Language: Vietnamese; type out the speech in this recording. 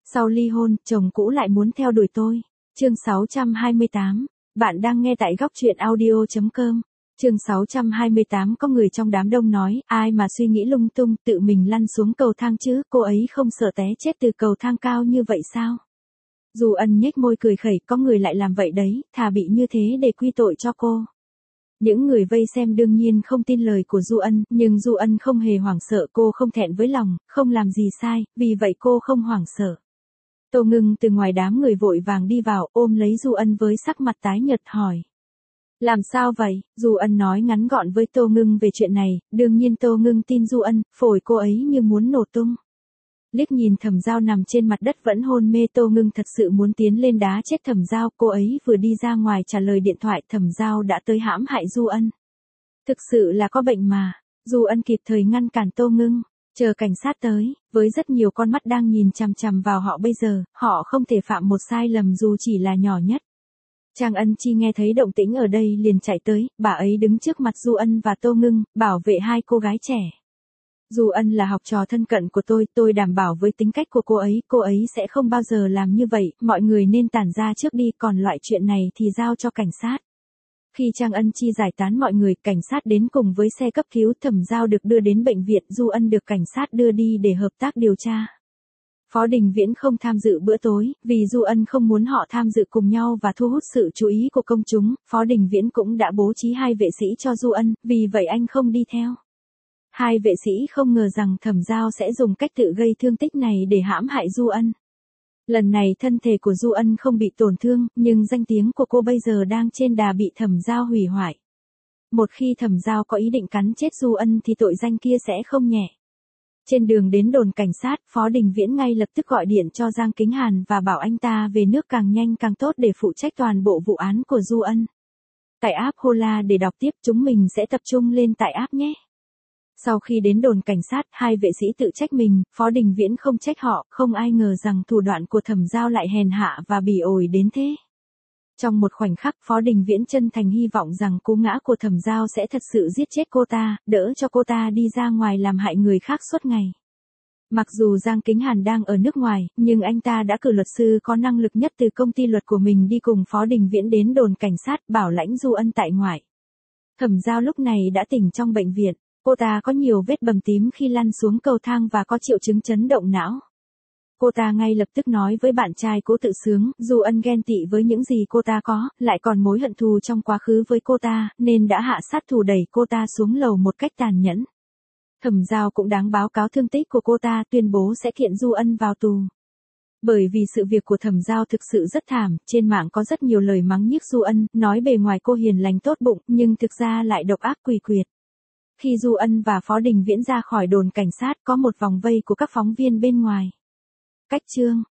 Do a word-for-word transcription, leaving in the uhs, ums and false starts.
Sau ly hôn, chồng cũ lại muốn theo đuổi tôi. Chương sáu trăm hai mươi tám. Bạn đang nghe tại góc truyện audio chấm com. Chương sáu trăm hai mươi tám. Có người trong đám đông nói, ai mà suy nghĩ lung tung, tự mình lăn xuống cầu thang chứ, cô ấy không sợ té chết từ cầu thang cao như vậy sao? Du Ân nhếch môi cười khẩy, có người lại làm vậy đấy, thà bị như thế để quy tội cho cô. Những người vây xem đương nhiên không tin lời của Du Ân, nhưng Du Ân không hề hoảng sợ, cô không thẹn với lòng, không làm gì sai, vì vậy cô không hoảng sợ. Tô Ngưng từ ngoài đám người vội vàng đi vào, ôm lấy Du Ân với sắc mặt tái nhợt hỏi. Làm sao vậy? Du Ân nói ngắn gọn với Tô Ngưng về chuyện này, đương nhiên Tô Ngưng tin Du Ân, phổi cô ấy như muốn nổ tung. Liếc nhìn Thẩm Giao nằm trên mặt đất vẫn hôn mê, Tô Ngưng thật sự muốn tiến lên đá chết Thẩm Giao, cô ấy vừa đi ra ngoài trả lời điện thoại, Thẩm Giao đã tới hãm hại Du Ân. Thực sự là có bệnh mà. Du Ân kịp thời ngăn cản Tô Ngưng, chờ cảnh sát tới, với rất nhiều con mắt đang nhìn chằm chằm vào họ bây giờ, họ không thể phạm một sai lầm dù chỉ là nhỏ nhất. Trang Ân Chi nghe thấy động tĩnh ở đây liền chạy tới, bà ấy đứng trước mặt Du Ân và Tô Ngưng, bảo vệ hai cô gái trẻ. Du Ân là học trò thân cận của tôi, tôi đảm bảo với tính cách của cô ấy, cô ấy sẽ không bao giờ làm như vậy, mọi người nên tản ra trước đi, còn loại chuyện này thì giao cho cảnh sát. Khi Trang Ân Chi giải tán mọi người, cảnh sát đến cùng với xe cấp cứu, Thẩm Giao được đưa đến bệnh viện, Du Ân được cảnh sát đưa đi để hợp tác điều tra. Phó Đình Viễn không tham dự bữa tối, vì Du Ân không muốn họ tham dự cùng nhau và thu hút sự chú ý của công chúng, Phó Đình Viễn cũng đã bố trí hai vệ sĩ cho Du Ân, vì vậy anh không đi theo. Hai vệ sĩ không ngờ rằng Thẩm Giao sẽ dùng cách tự gây thương tích này để hãm hại Du Ân. Lần này thân thể của Du Ân không bị tổn thương, nhưng danh tiếng của cô bây giờ đang trên đà bị Thẩm Giao hủy hoại. Một khi Thẩm Giao có ý định cắn chết Du Ân thì tội danh kia sẽ không nhẹ. Trên đường đến đồn cảnh sát, Phó Đình Viễn ngay lập tức gọi điện cho Giang Kính Hàn và bảo anh ta về nước càng nhanh càng tốt để phụ trách toàn bộ vụ án của Du Ân. Tải app Hola để đọc tiếp, chúng mình sẽ tập trung lên tải app nhé. Sau khi đến đồn cảnh sát, hai vệ sĩ tự trách mình, Phó Đình Viễn không trách họ, không ai ngờ rằng thủ đoạn của Thẩm Giao lại hèn hạ và bỉ ổi đến thế. Trong một khoảnh khắc, Phó Đình Viễn chân thành hy vọng rằng cú ngã của Thẩm Giao sẽ thật sự giết chết cô ta, đỡ cho cô ta đi ra ngoài làm hại người khác suốt ngày. Mặc dù Giang Kính Hàn đang ở nước ngoài, nhưng anh ta đã cử luật sư có năng lực nhất từ công ty luật của mình đi cùng Phó Đình Viễn đến đồn cảnh sát, bảo lãnh Du Ân tại ngoại. Thẩm Giao lúc này đã tỉnh trong bệnh viện. Cô ta có nhiều vết bầm tím khi lăn xuống cầu thang và có triệu chứng chấn động não. Cô ta ngay lập tức nói với bạn trai Cố Tự Sướng, Du Ân ghen tị với những gì cô ta có, lại còn mối hận thù trong quá khứ với cô ta, nên đã hạ sát thủ đẩy cô ta xuống lầu một cách tàn nhẫn. Thẩm Giao cũng đáng báo cáo thương tích của cô ta, tuyên bố sẽ kiện Du Ân vào tù. Bởi vì sự việc của Thẩm Giao thực sự rất thảm, trên mạng có rất nhiều lời mắng nhiếc Du Ân, nói bề ngoài cô hiền lành tốt bụng, nhưng thực ra lại độc ác quỷ quyệt. Khi Du Ân và Phó Đình Viễn ra khỏi đồn cảnh sát, có một vòng vây của các phóng viên bên ngoài. Cách chương